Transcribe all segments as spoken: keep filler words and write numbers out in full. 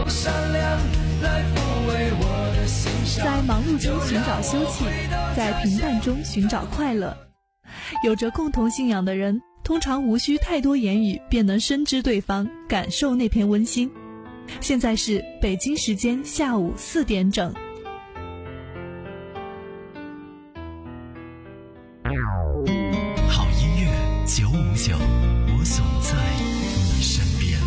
在忙碌中寻找休憩，在平淡中寻找快乐。有着共同信仰的人，通常无需太多言语便能深知对方，感受那片温馨。现在是北京时间下午四点整。 好音乐九五九，我总在你身边。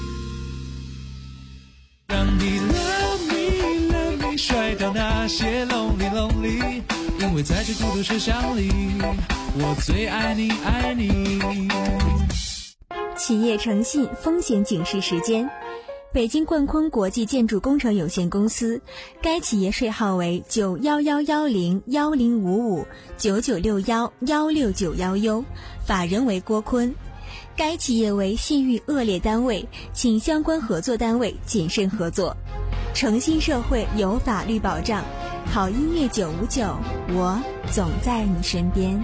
让你 love me love me 甩掉那些 lonely lonely， 因为在这孤独车厢里，我最爱你爱你。 企业诚信风险警示时间。北京冠坤国际建筑工程有限公司，该企业税号为九幺幺幺零幺零五五九九六幺幺六九幺 U， 法人为郭坤。该企业为信誉恶劣单位，请相关合作单位谨慎合作。诚信社会有法律保障，好音乐九五九，我总在你身边。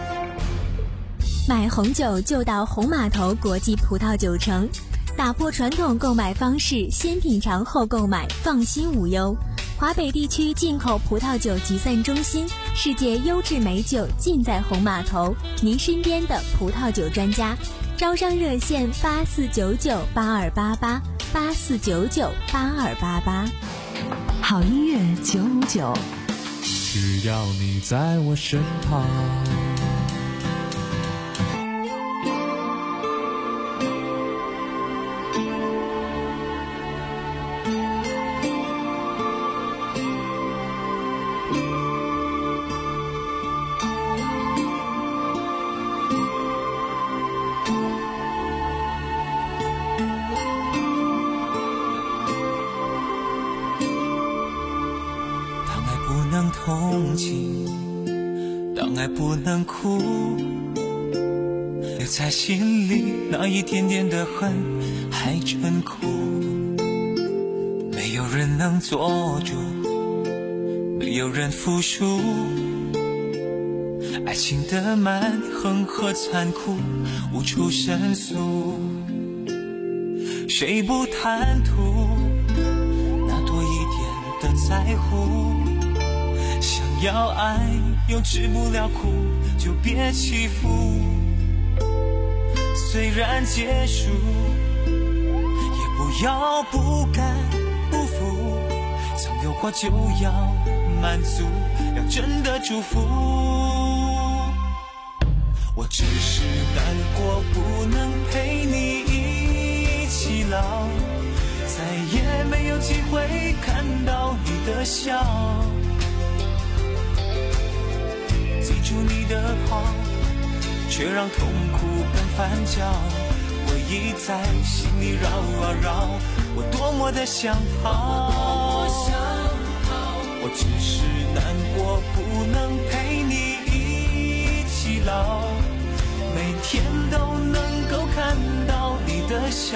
买红酒就到红码头国际葡萄酒城，打破传统购买方式，先品尝后购买，放心无忧。华北地区进口葡萄酒集散中心，世界优质美酒尽在红码头，您身边的葡萄酒专家。招商热线八四九九八二八八八四九九八二八八。 好音乐九五九， 只要你在我身旁。 同情，当爱不能哭，留在心里那一点点的恨还真苦。没有人能做主，没有人服输，爱情的蛮横和残酷无处申诉。谁不贪图那多一点的在乎，要爱又治不了苦，就别欺负。虽然结束，也不要不甘不服。曾有过就要满足，要真的祝福。我只是难过，不能陪你一起老，再也没有机会看到你的笑。记住你的好，却让痛苦更翻搅。回忆在心里绕啊绕，我多么的想逃。我只是难过，不能陪你一起老，每天都能够看到你的笑。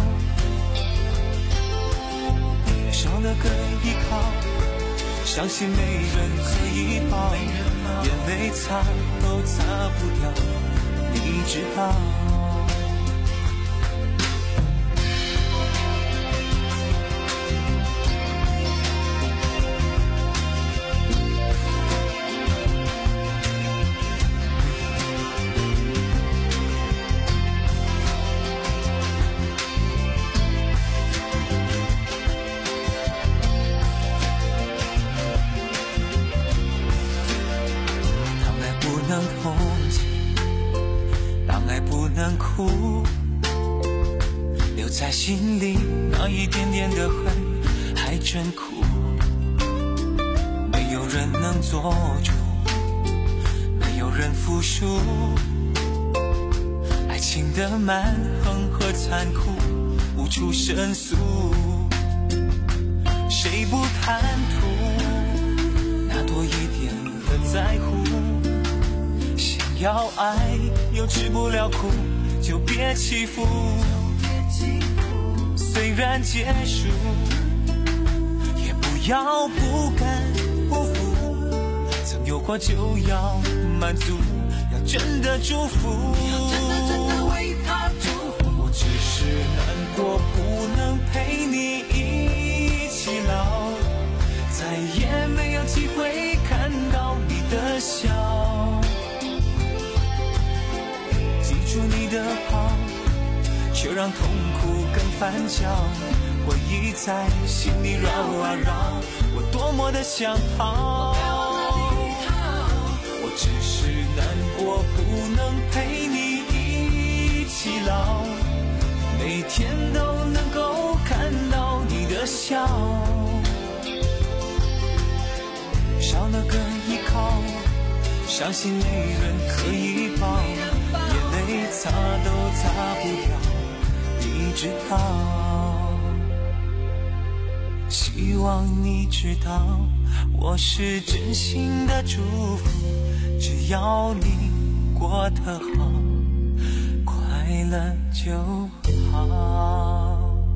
少了个依靠，相信没人可以抱，眼泪擦都擦不掉，你知道。哭，留在心里那一点点的恨还真苦。没有人能做主，没有人服输，爱情的蛮横和残酷无处申诉。谁不贪图那多一点的在乎，想要爱又治不了苦，就别欺负。虽然结束，也不要不甘不服。曾有过就要满足，要真的祝福。我只是难过，不能陪你一让痛苦更翻搅，回忆在心里绕啊绕，我多么的想逃，我只是难过不能陪你一起老，每天都能够看到你的笑，少了个依靠，伤心没人可以抱，眼泪擦都擦不掉，你知道，希望你知道，我是真心的祝福，只要你过得好，快乐就好。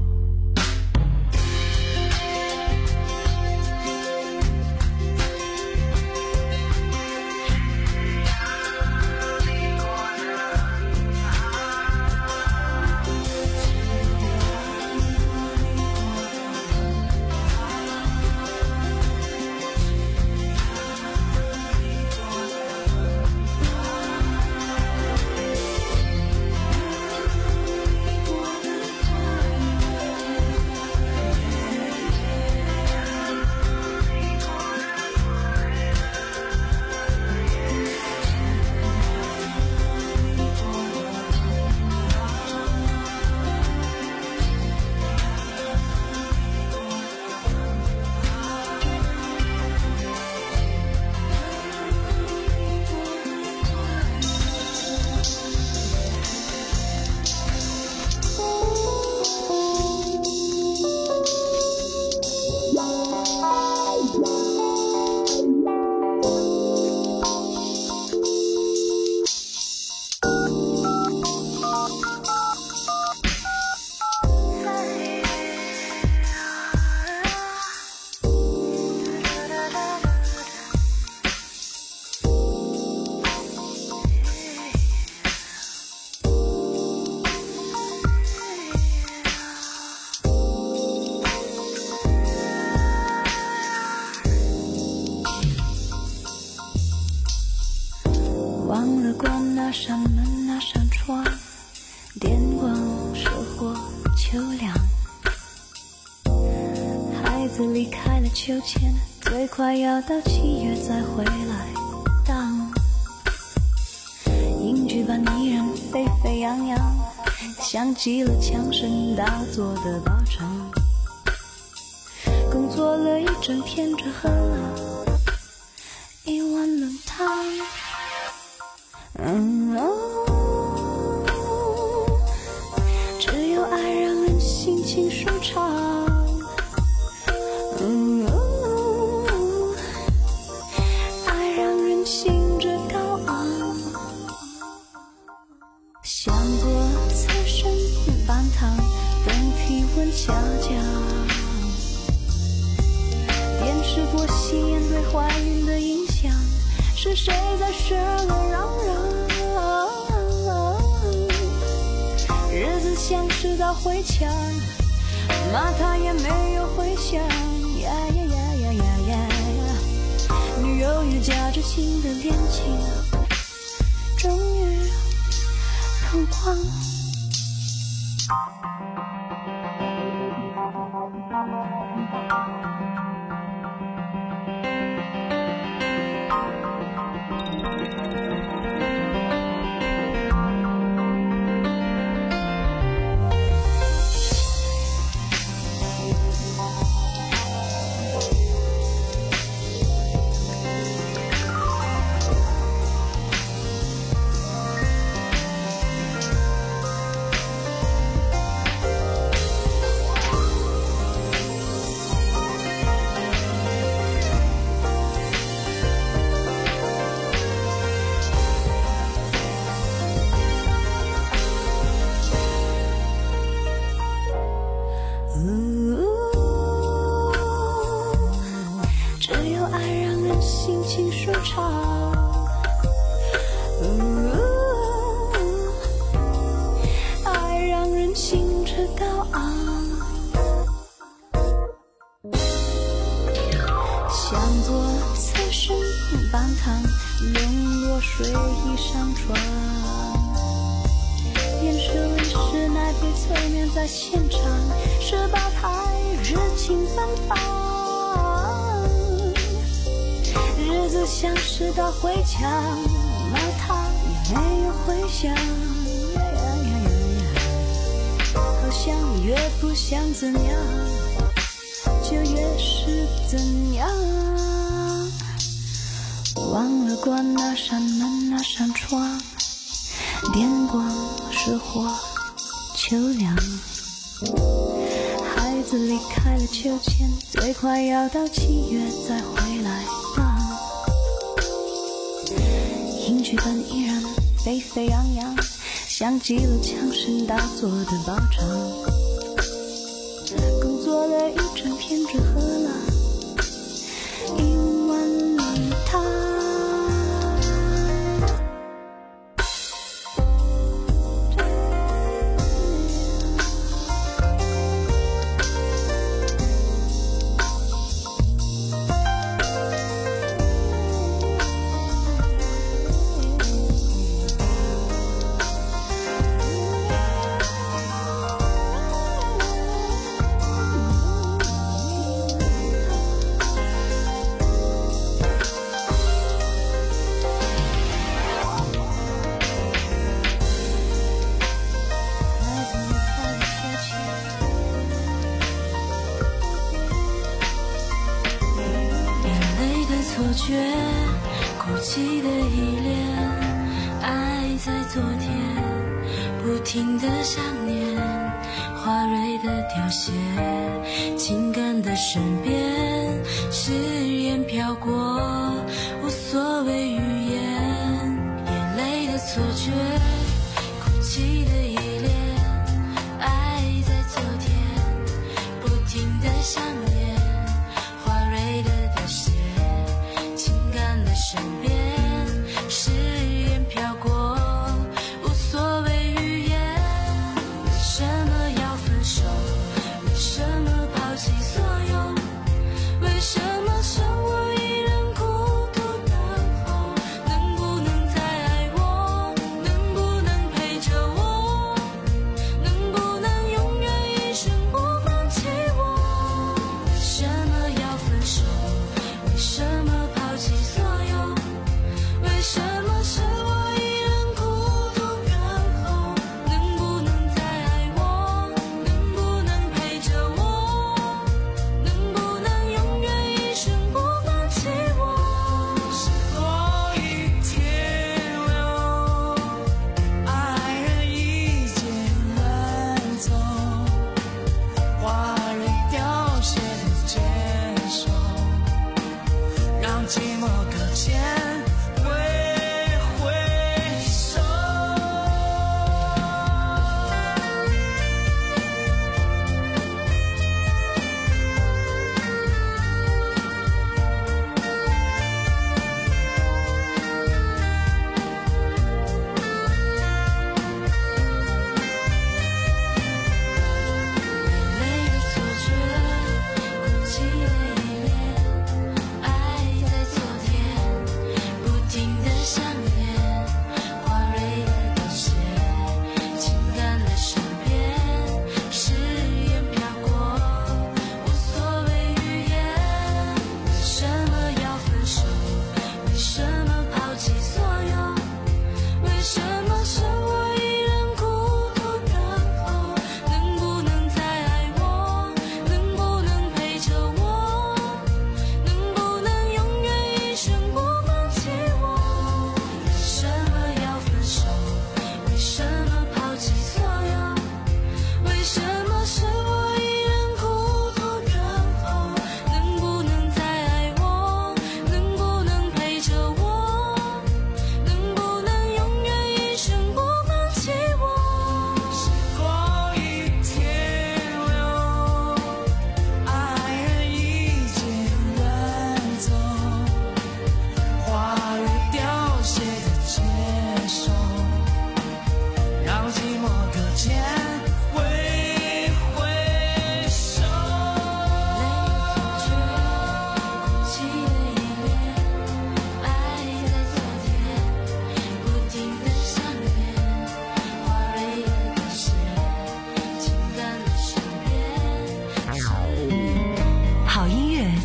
忘了关那扇门那扇窗，电光射火秋凉，孩子离开了秋千，最快要到七月再回来荡，英剧般依然沸沸扬扬，像极了枪声大作的靶场，工作了一整天，只喝了一碗冷汤。嗯哦，只有爱让人心情舒畅。嗯哦，爱让人兴致高昂，像座财神般堂，等体温下降。电视播戏眼对怀孕的影响，是谁在学了嚷嚷？日子像是道回墙，骂他也没有回响。呀呀呀呀呀呀！女友又夹着新的恋情，终于曝光。水衣上床，电是历史乃被催眠在现场，十八台日情奔放，日子像是道回墙，那它也没有回响，好像越不想怎样，就越是怎样。忘了关那扇门那扇窗，电光石火秋凉，孩子离开了秋千，最快要到七月再回来吧。英剧本依然沸沸扬扬，像极了枪声大作的包场，工作了一整天，只喝了一碗米汤。 错觉，哭泣的依恋，爱在昨天，不停的想念，花蕊的凋谢，情感的身边，誓言飘过，无所谓语言，眼泪的错觉，哭泣的依恋，爱在昨天，不停的想念，花蕊的凋谢，身边誓言飘过，无所谓语言。为什么要分手？为什么抛弃所有？为什么剩我一人孤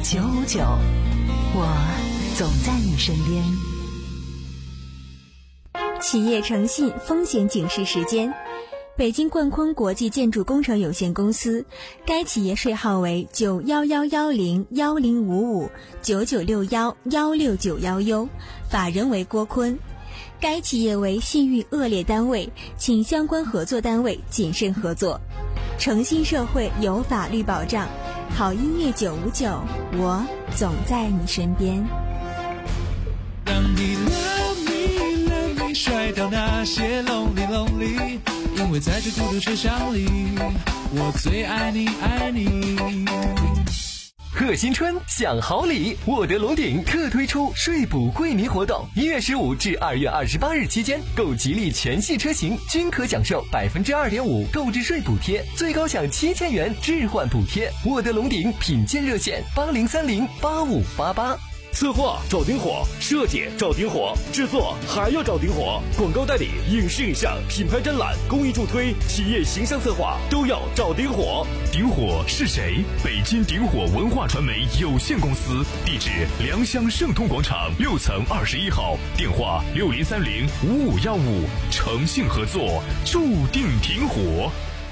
九五九，我总在你身边。 企业诚信风险警示时间。北京冠坤国际建筑工程有限公司，该企业税号为九幺幺幺零幺零五五九九六幺幺六九幺 U， 法人为郭坤。该企业为信誉恶劣单位，请相关合作单位谨慎合作。诚信社会有法律保障，好音乐九五九，我总在你身边。 让你 love me love me 甩掉那些 lonely lonely， 因为在这孤独车厢里，我最爱你爱你。 贺新春享好礼，沃德龙鼎特推出税补惠民活动，一月十五至二月二十八日期间，购吉利全系车型均可享受百分之二点五购置税补贴，最高享七千元置换补贴。沃德龙鼎品鉴热线八零三零八五八八。 策划找顶火，设计找顶火，制作还要找顶火，广告代理、影视影像、品牌展览、公益助推、企业形象策划都要找顶火。 顶火是谁？北京顶火文化传媒有限公司，地址良乡盛通广场六层二十一号，电话六零三零五五幺五，诚信合作，注定顶火。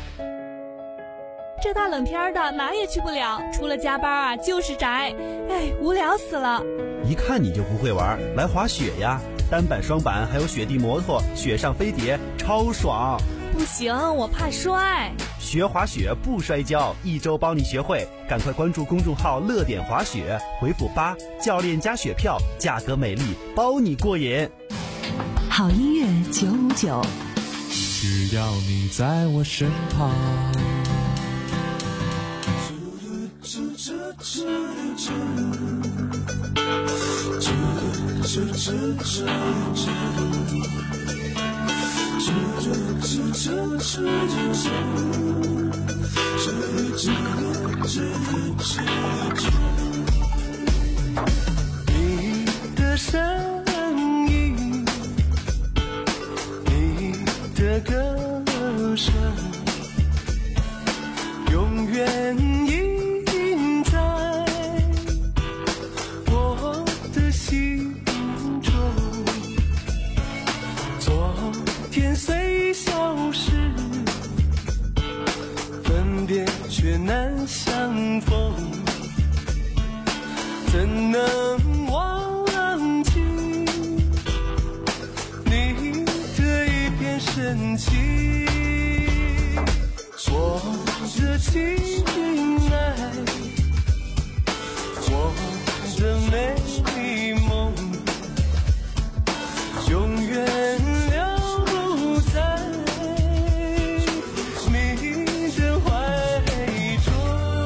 这大冷天的哪也去不了，除了加班啊就是宅，哎，无聊死了。 一看你就不会玩，来滑雪呀，单板双板还有雪地摩托，雪上飞碟超爽。 不行，我怕摔。 学滑雪不摔跤，一周帮你学会，赶快关注公众号乐点滑雪，回复八，教练加雪票，价格美丽，包你过瘾。 好音乐九五九， 只要你在我身旁。 你的声音，你的歌声，永远印在我的心中。昨天虽消失，分别却难相逢，怎能忘记你的一片深情？我的情爱，我的美梦，永远留不在你的怀中。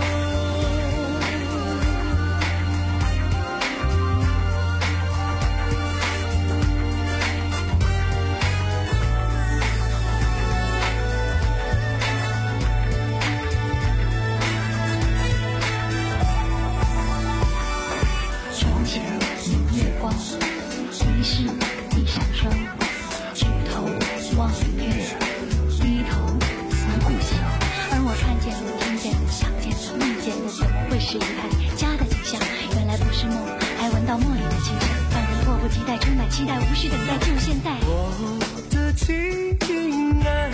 从前有月光，于是一闪双，举头望月，低头思故乡。而我看见的、听见的、想见的、梦见的，怎么会是一派家的景象？原来不是梦，还闻到茉莉的清香，让人迫不及待，充满期待，无需等待，就现在。 我的情爱，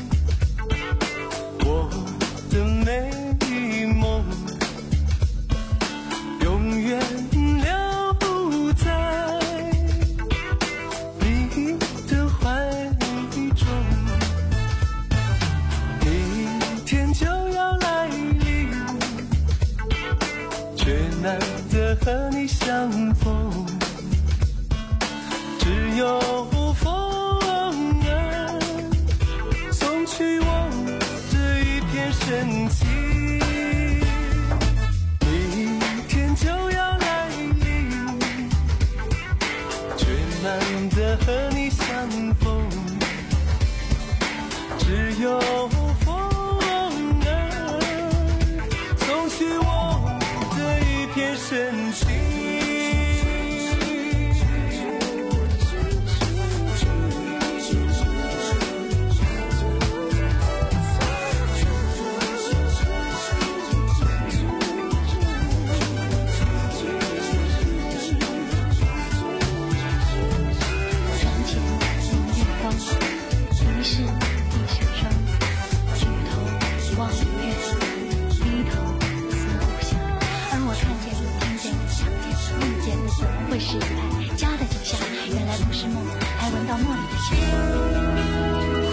我的美梦，永远留在你的怀中。明天就要来临，却难得和你相逢，只有风儿送去我这一片深情。明天就要来临，却难得和你相逢，只有风儿送去我这一片深情。 会是一派家的景象，原来不是梦，还闻到茉莉的香。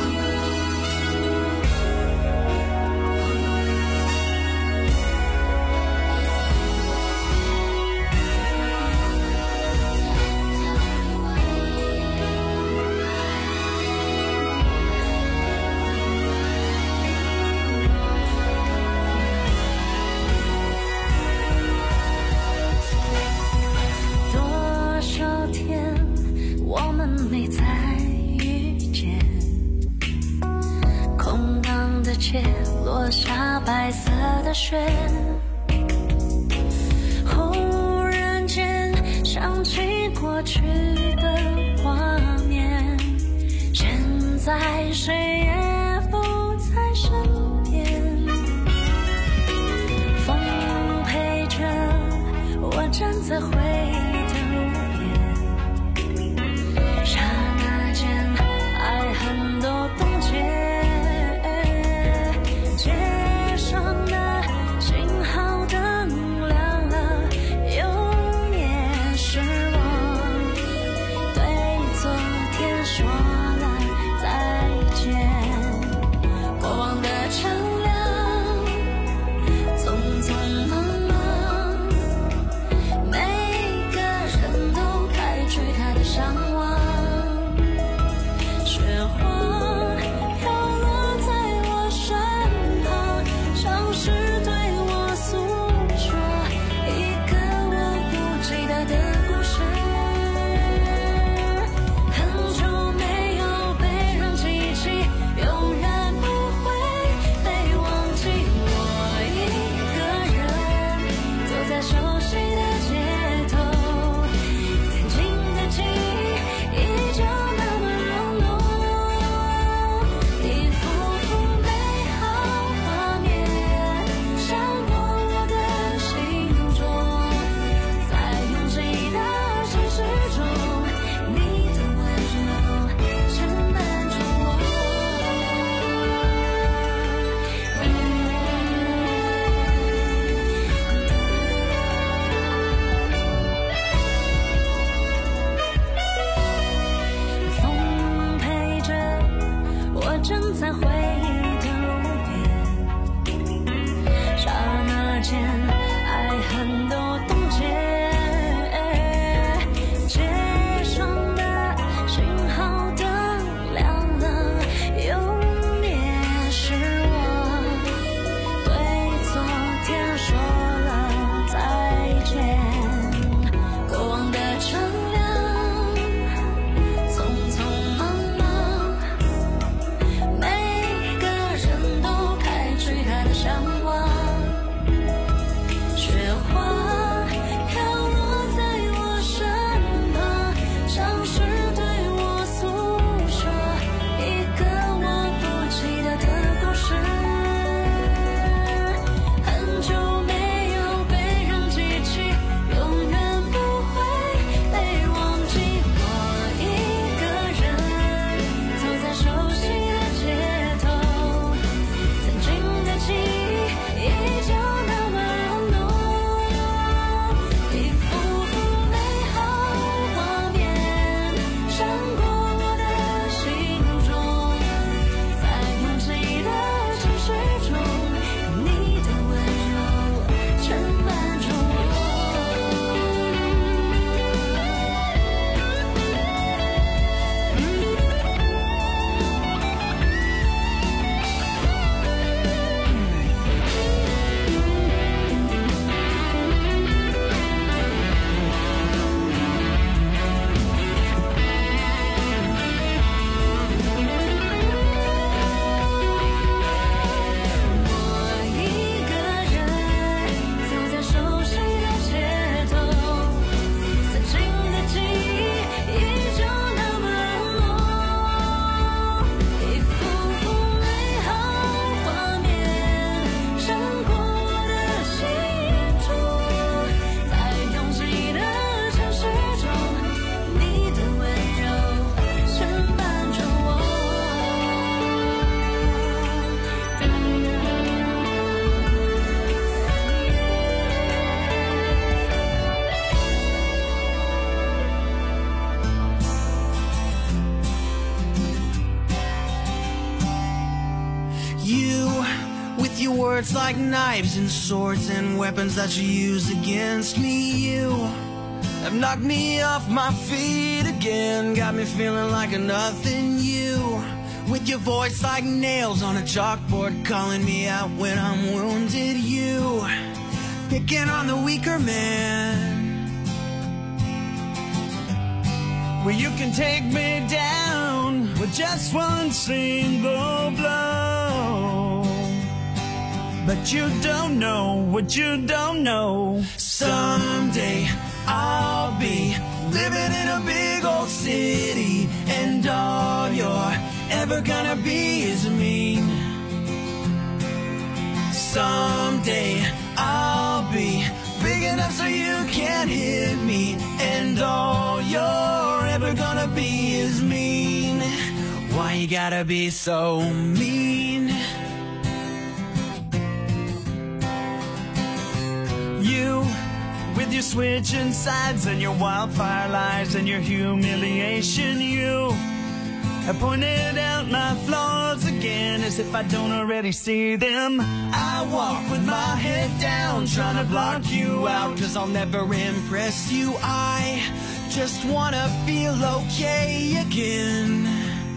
没再遇见，空荡的街落下白色的雪，忽然间想起过去的画面，现在谁也不在身边，风陪着我站在回的路边，刹那间爱恨都冻结，街上的信号灯亮了又灭，是我对昨天说了再见。 words like knives and swords and weapons that you use against me. You have knocked me off my feet again, got me feeling like a nothing. You, with your voice like nails on a chalkboard, calling me out when I'm wounded. You, picking on the weaker man, well, you can take me down with just one single blow. But you don't know what you don't know. Someday I'll be living in a big old city, and all you're ever gonna be is mean. Someday I'll be big enough so you can't hit me, and all you're ever gonna be is mean. Why you gotta be so mean? You, with your switching sides and your wildfire lies and your humiliation, you have pointed out my flaws again as if I don't already see them. I walk with my head down, trying to block you out, cause I'll never impress you. I just wanna feel okay again.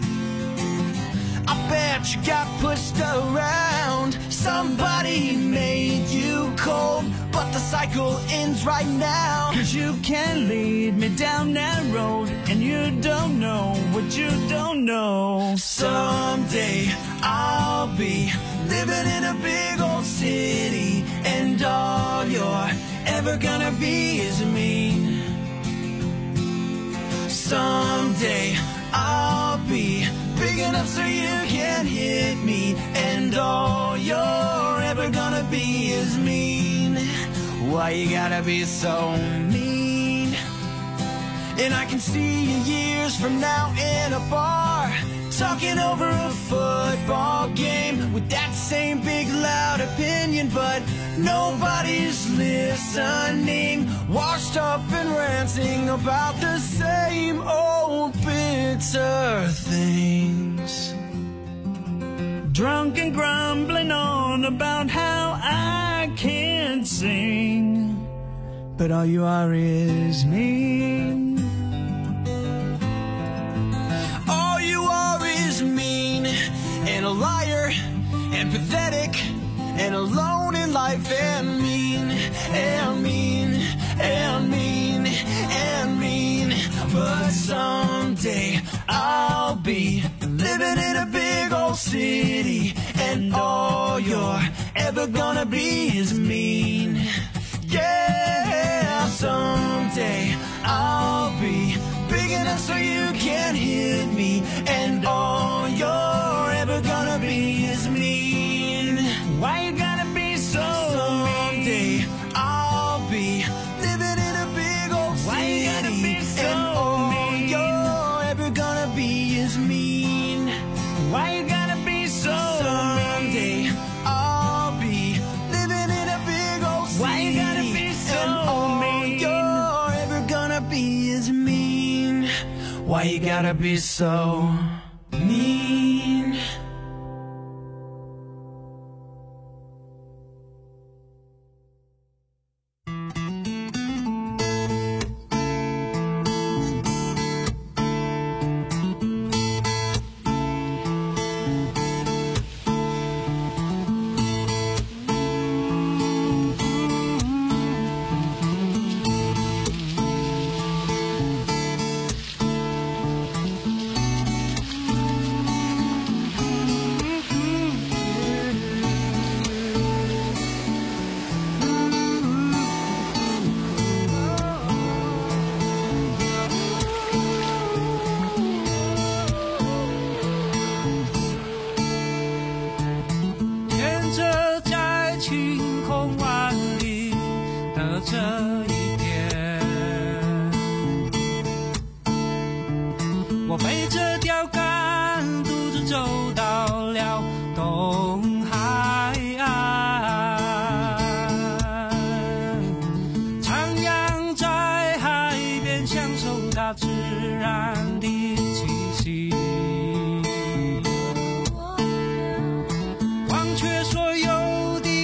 I bet you got pushed around, somebody made you cold, but the cycle ends right now. Cause you can't lead me down that road, and you don't know what you don't know. Someday I'll be living in a big old city, and all you're ever gonna be is mean. Someday I'll be big enough so you can't hit me, and all you're ever gonna be is mean. Why you gotta be so mean? And I can see you years from now in a bar, talking over a football game with that same big loud opinion, but nobody's listening, washed up and ranting about the same old bitter things. Drunk and grumbling on about how I can't sing, but all you are is mean. All you are is mean, and a liar, and pathetic, and alone in life, and mean, and mean, and mean, and mean. But someday I'll be living in a big old city, and all you're ever gonna be is mean. Yeah, someday I'll be big enough so you can't hit me, and all you're ever gonna be is mean. Why you gotta be so someday mean? I'll be living in a big old city. Why you gotta be so and all mean? You're ever gonna be is mean. Why you gotta be so someday mean? I'll be living in a big old city. Why you gotta be so and all mean? You're ever gonna be is mean. Why you gotta be so mean? 这一天，我背着钓竿，独自走到了东海岸，徜徉在海边，享受大自然的气息，忘却所有的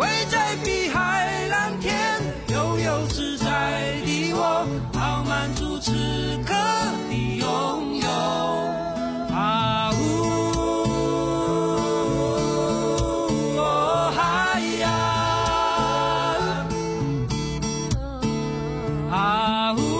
偎在碧海蓝天，悠悠自在的我，好满足此刻的拥有。啊呜，哦嗨呀，啊呜。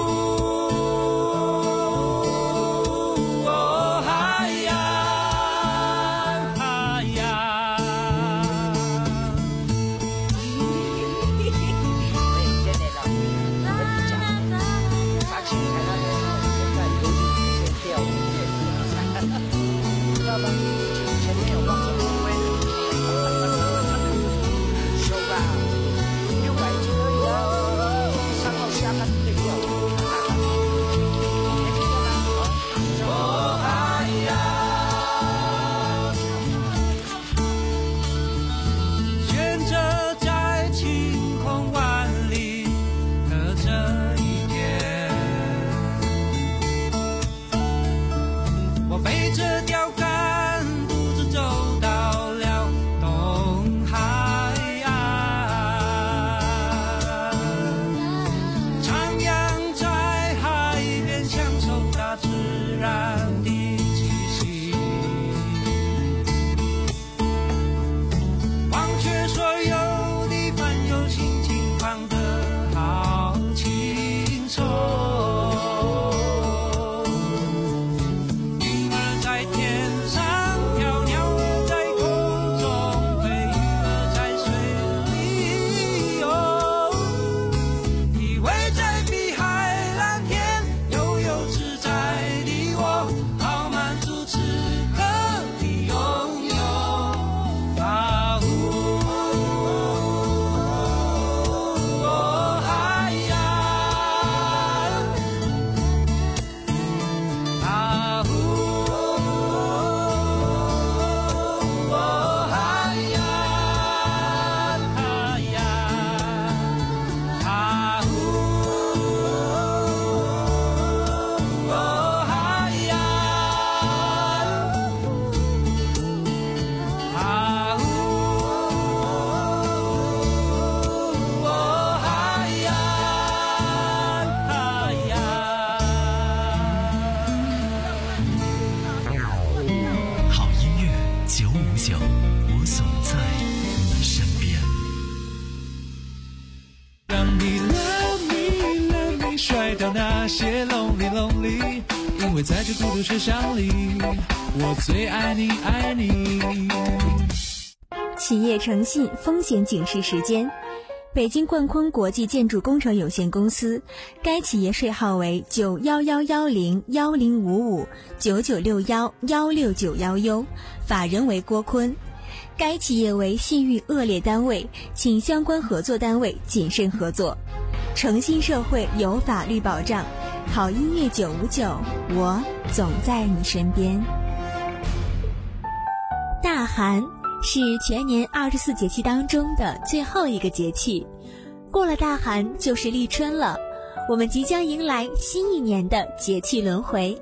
那些 lonely lonely， 因为在这孤独车厢里，我最爱你爱你。 企业诚信风险警示时间，北京冠坤国际建筑工程有限公司，该企业税号为九一一一零一零五五九九六一一六九一 U， 法人为郭坤。该企业为信誉恶劣单位，请相关合作单位谨慎合作。诚信社会有法律保障，好音乐九五九，我总在你身边。大寒是全年二十四节气当中的最后一个节气，过了大寒就是立春了，我们即将迎来新一年的节气轮回。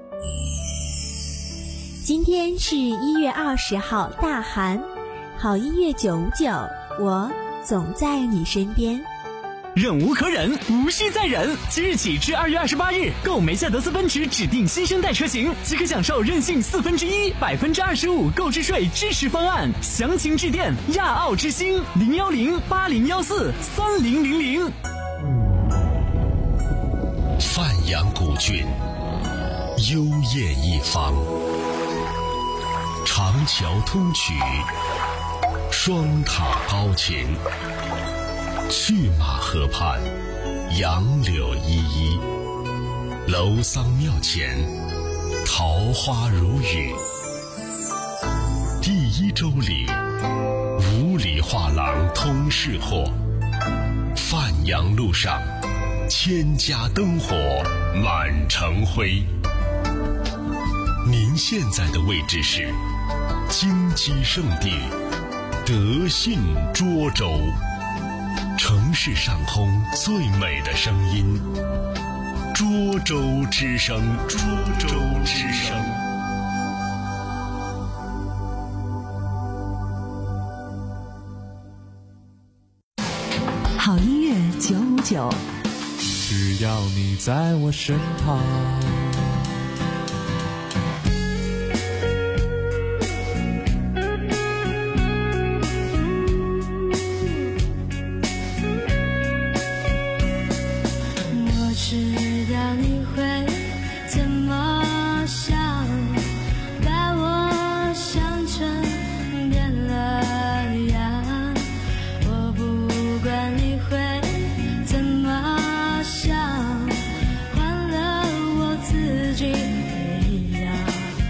今天是一月二十号大寒，好音乐九五九，我总在你身边。 忍无可忍，无需再忍。即日起至二月二十八日，购梅赛德斯奔驰指定新生代车型，即可享受任性四分之一、百分之二十五购置税支持方案。详情致电亚奥之星零幺零八零幺四三零零零。 范阳古郡，幽艳一方，长桥通衢，双塔高擎。去马河畔，杨柳依依，楼桑庙前，桃花如雨。第一周里，五里画廊通市货。范阳路上，千家灯火满城辉。您现在的位置是金鸡圣地德信涿州。城市上空最美的声音，涿州之声，涿州之声。 好音乐九五九， 只要你在我身旁。 我知道你会怎么想，把我想成变了样。我不管你会怎么想，换了我自己一样。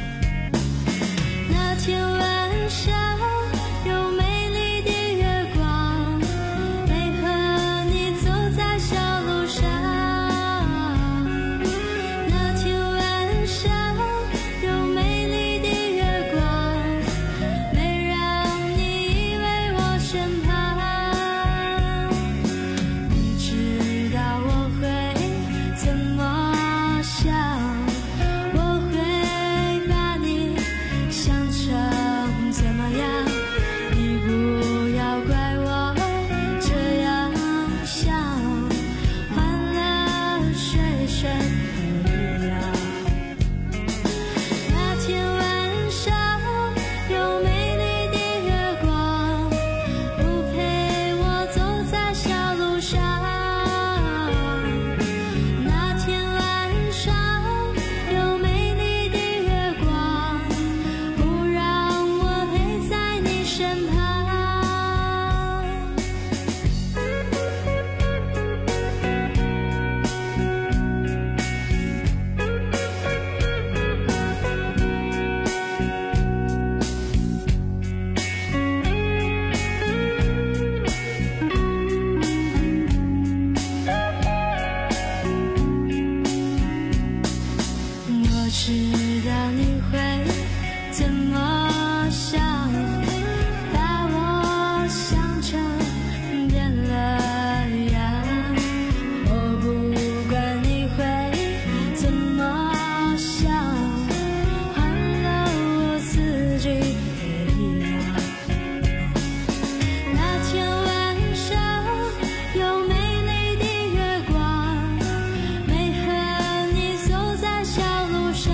那天晚上有美丽的月光，没和你走在小路上。那天晚上有美丽的月光，没让你依偎我身旁。你知道我会怎么想，我会把你想成怎么样？你不要怪我这样想，换了谁谁不一样。那天晚上有美丽的月光，不陪我走在小路上。那天晚上有美丽的月光，不让我陪在你身旁。我知道你会怎么想，把我想成变了样。我不管你会怎么想，换了我自己一样。那天晚上有美丽的月光，没和你走在小路上。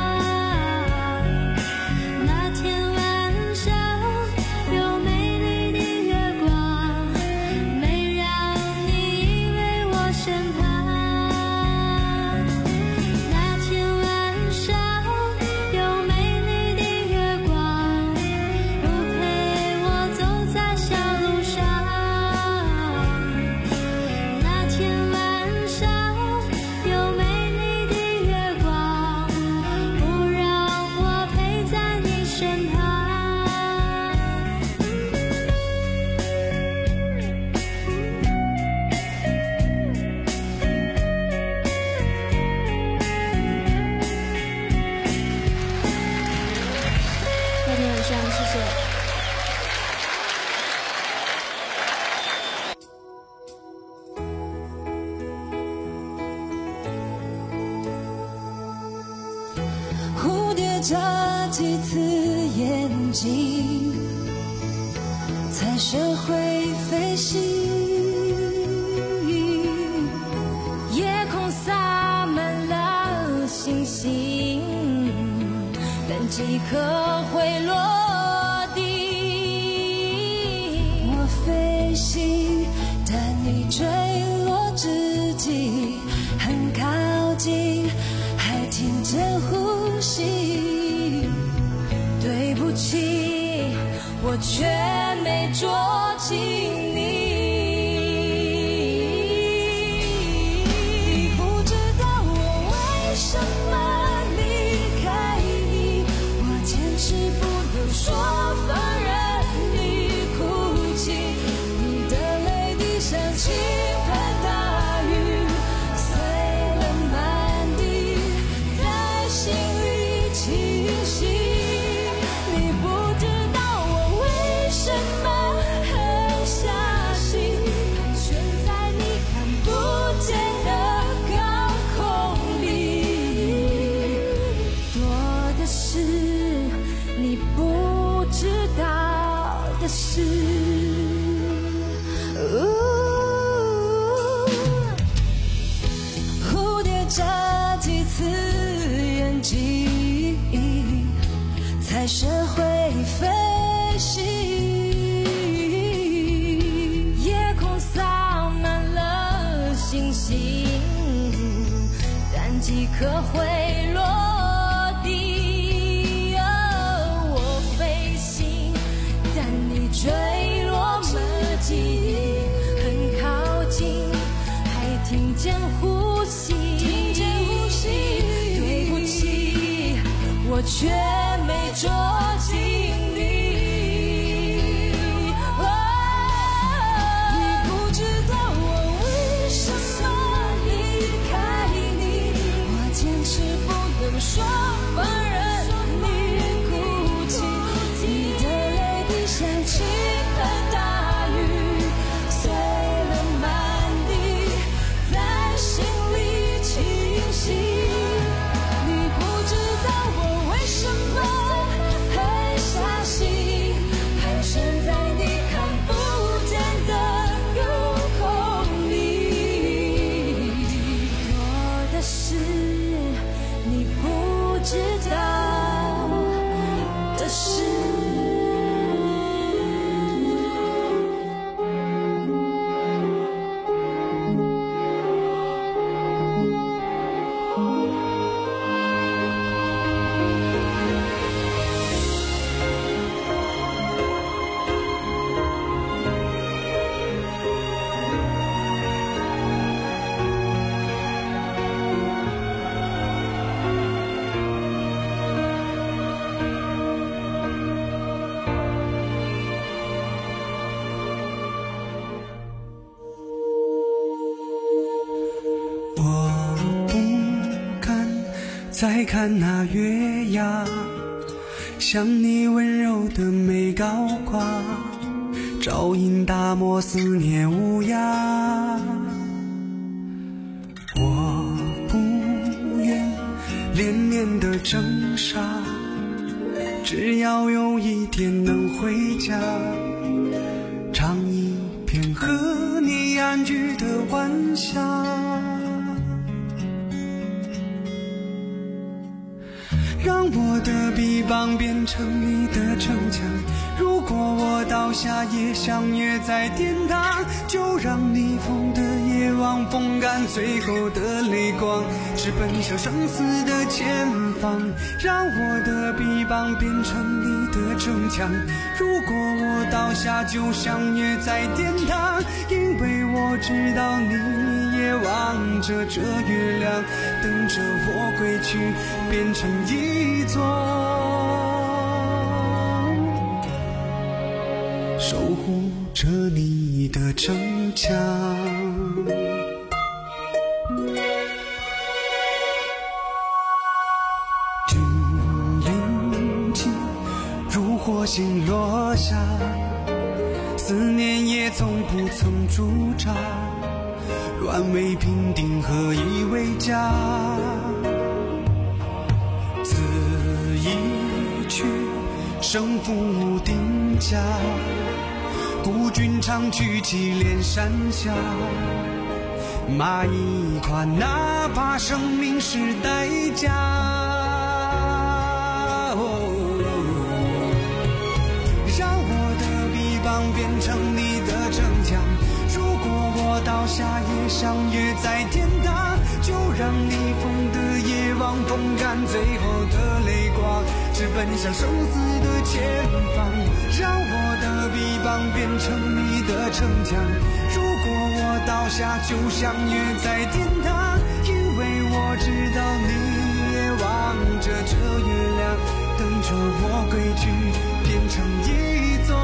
那天晚上有美丽的月光，没让你依偎我身旁。那天晚上有美丽的月光，不陪我走在小路上。那天晚上有美丽的月光，不让我陪在你身旁。那天晚上，谢谢。 蝴蝶眨几次眼睛，才学会飞行。夜空洒满了星星，但几颗会落地。我飞行，但你坠落之际很靠近，还听见呼吸。对不起，我却没捉紧你。你不知道我为什么离开你，我坚持不能说放任你哭泣。你的泪滴像倾盆大雨，碎了满地，在心里清晰。你不知道我为什么很想即刻会落地。哦，我飞行，但你坠落mất记忆，很靠近，还听见呼吸，听见呼吸。对不起，我却没捉紧你。说放任你哭泣，你的泪滴像倾盆大雨，碎了满地，在心里清晰。你不知道我为什么会相信，盘旋在你看不见的路空里。多的是你不知道的事。 再看那月牙，像你温柔的眉高挂，照映大漠思念无涯。我不愿连绵的征沙，只要有一天能回家，唱一片和你安居的晚霞。让我的臂膀变成你的城墙，如果我倒下也相约在天堂，就让逆风的夜晚风干最后的泪光，直奔向生死的前方。让我的臂膀变成你的城墙，如果我倒下就相约在天堂，因为我知道你也望着这月亮，等着我归去，变成一座守护着你的城墙。君临近，如火星落下，思念也从不曾驻扎，乱为平定，何以为家？此一去，胜负无定价。孤军长驱祁连山下，马一跨，哪怕生命是代价。哦，让我的臂膀变成你的城墙，如果我倒下也相约在天堂，就让逆风的夜望风干最后的泪光，直奔向生死的前方。让我的臂膀变成你的城墙，如果我倒下就相约在天堂，因为我知道你也望着这月亮，等着我归去，变成一座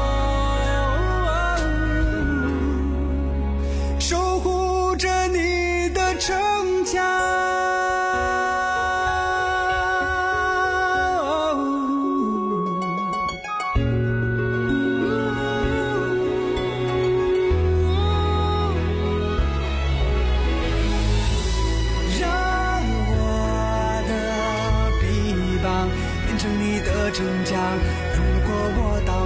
守护着你的城墙。城墙，如果我到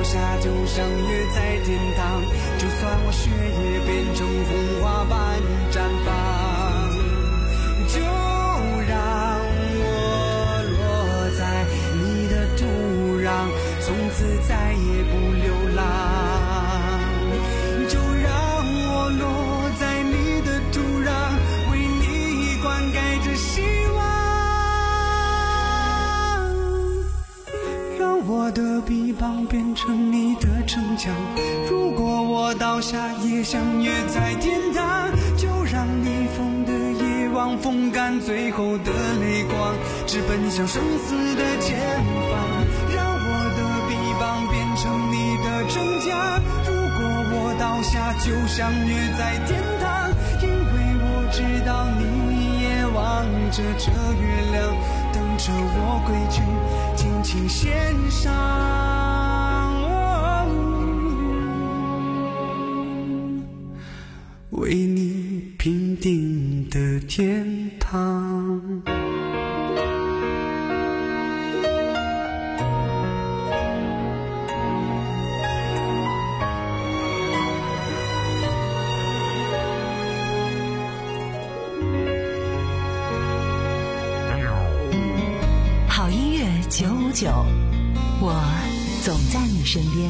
下也相约在天堂，就让逆风的夜望风干最后的泪光，直奔向生死的前方，让我的臂膀变成你的证家。如果我倒下就相约在天堂，因为我知道你也望着这月亮，等着我归去尽情献上、哦、为你平定的天堂。 好音乐九五九，我总在你身边。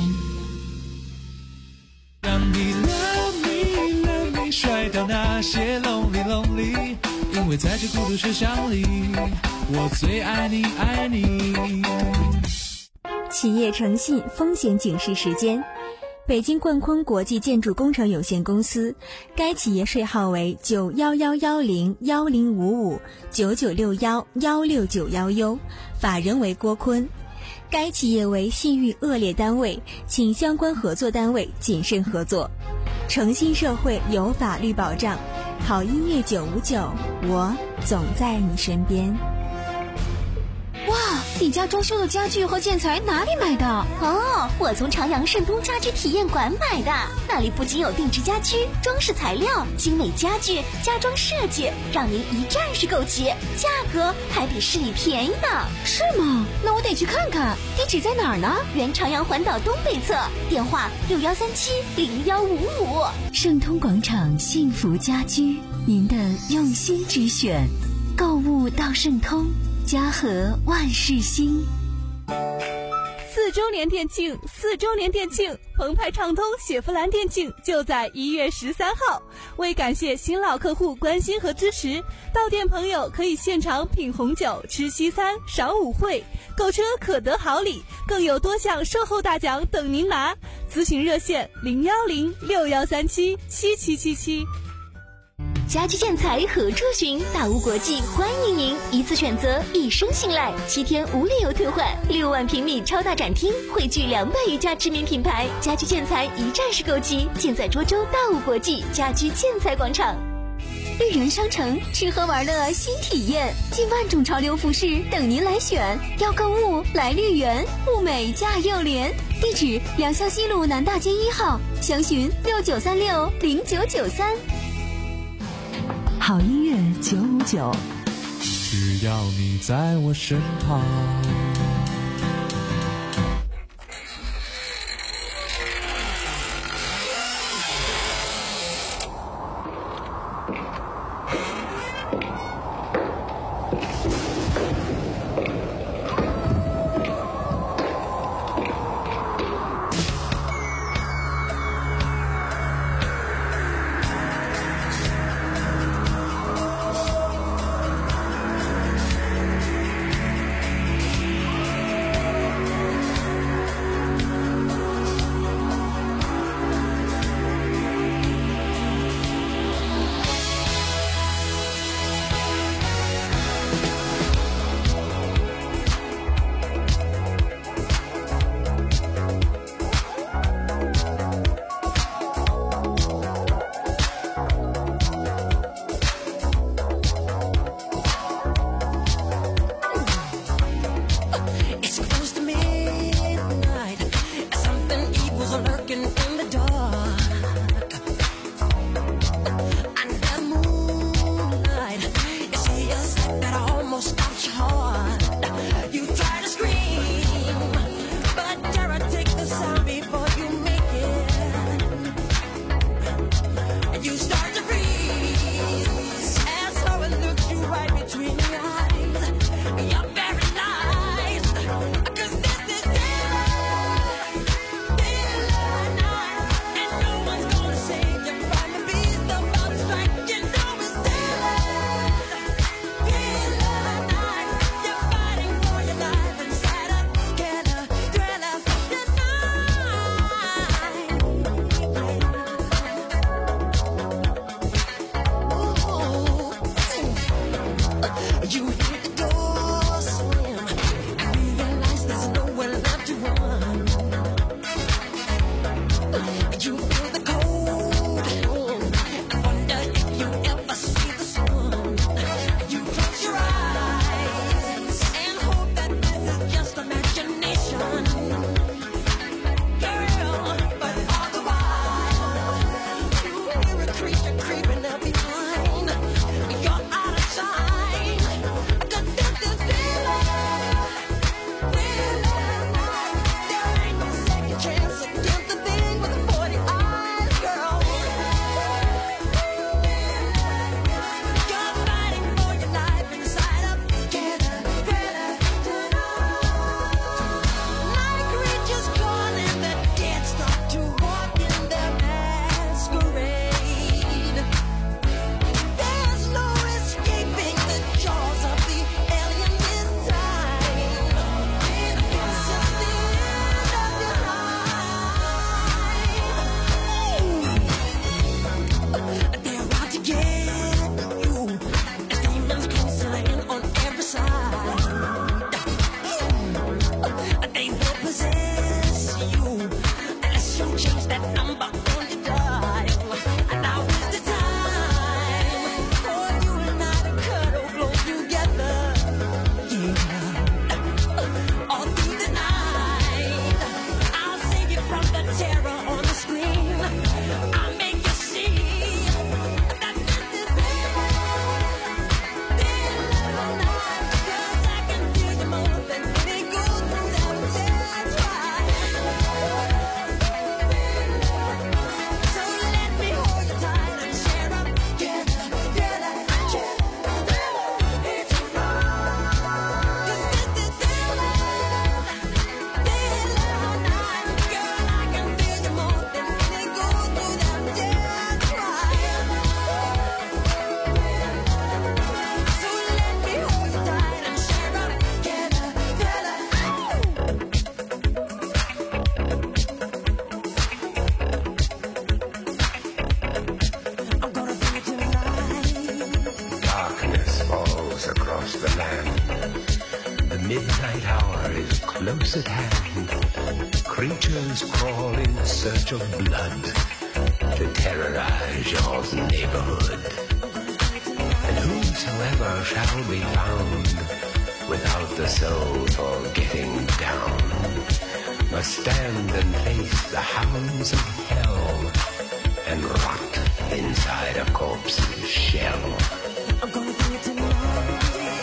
让你 love me love me 甩掉那些 lonely lonely， 因为在这孤独车厢里，我最爱你爱你。 企业诚信风险警示时间。北京冠坤国际建筑工程有限公司，该企业税号为九幺幺幺零幺零五五九九六幺幺六九幺 U， 法人为郭坤。该企业为信誉恶劣单位，请相关合作单位谨慎合作。诚信社会有法律保障，好音乐九五九，我总在你身边。 哇，你家装修的家具和建材哪里买的？ 哦，我从朝阳盛都家居体验馆买的，那里不仅有定制家居、装饰材料、精美家具、家装设计，让您一站式购齐，价格还比市里便宜呢。 是吗？那我得去看看。地址在哪儿呢？ 原朝阳环岛东北侧，电话六幺三七零幺五五。 盛通广场幸福家居，您的用心之选，购物到盛通。家和万事兴。 四周年店庆，四周年店庆，澎湃畅通雪佛兰店庆就在一月十三号。为感谢新老客户关心和支持，到店朋友可以现场品红酒、吃西餐、赏舞会，购车可得好礼，更有多项售后大奖等您拿。咨询热线零幺零六幺三七七七七七。 家居建材何处寻？大屋国际欢迎您，一次选择，一生信赖，七天无理由退换，六万平米超大展厅，汇聚两百余家知名品牌，家居建材一站式购齐，建在涿州大屋国际家居建材广场。 绿园商城吃喝玩乐新体验，近万种潮流服饰等您来选，要购物来绿园，物美价又廉。地址：良乡西路南大街一号，详询六九三六零九九三。 好音乐九五九， 只要你在我身旁。 echoes across the land. The midnight hour is close at hand. Creatures crawl in search of blood to terrorize your neighborhood. And whosoever shall be found without the soul for getting down must stand and face the hounds of hell and rot inside a corpse's shell. I'm gonna do it tonight.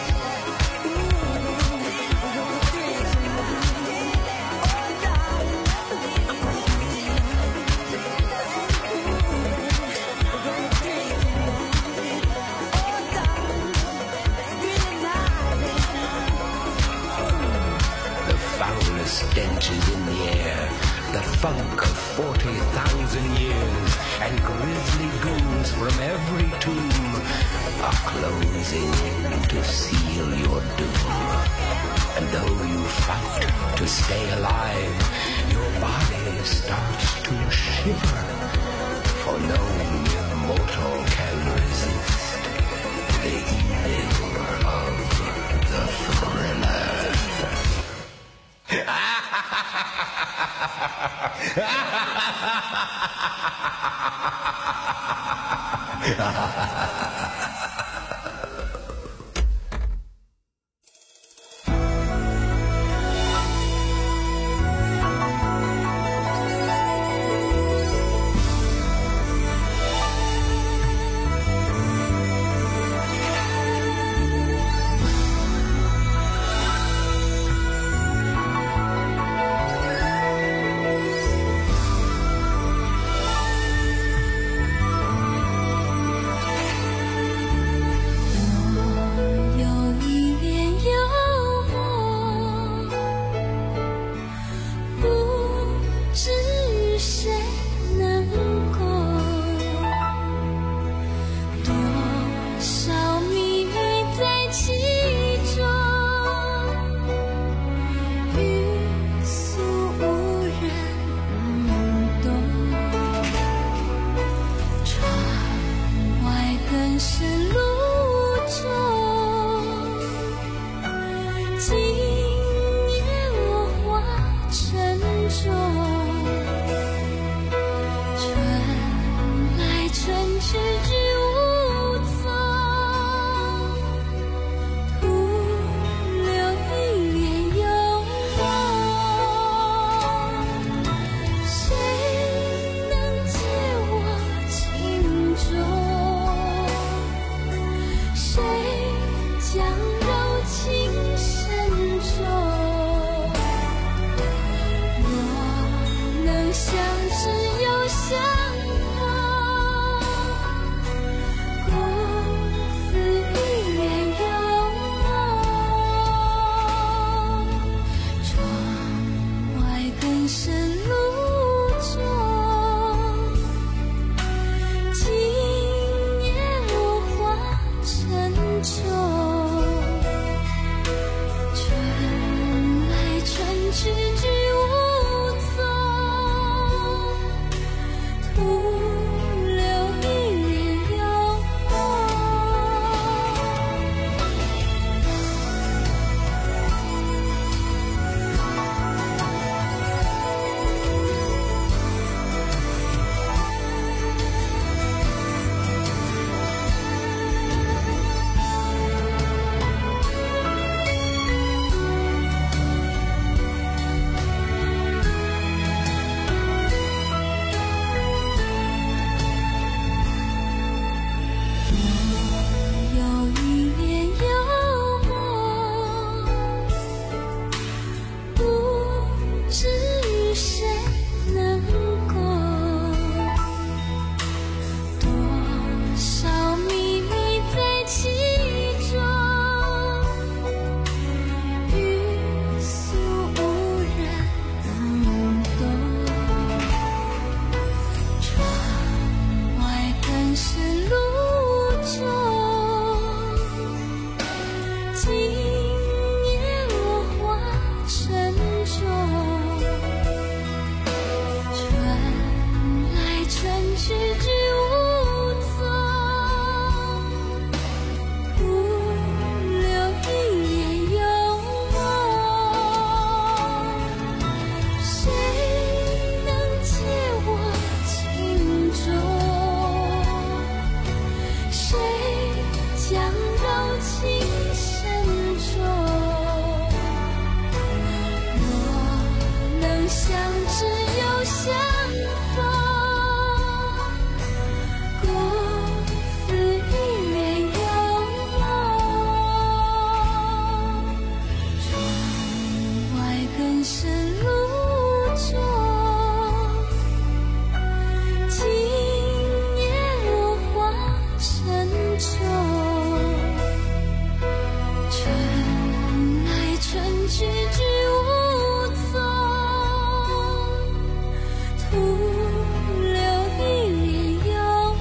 Stench is in the air, the funk of forty thousand years, and grisly ghouls from every tomb are closing in to seal your doom. And though you fight to stay alive, your body starts to shiver, for no mere mortal can resist the evil of the thriller. Ha ha ha ha ha!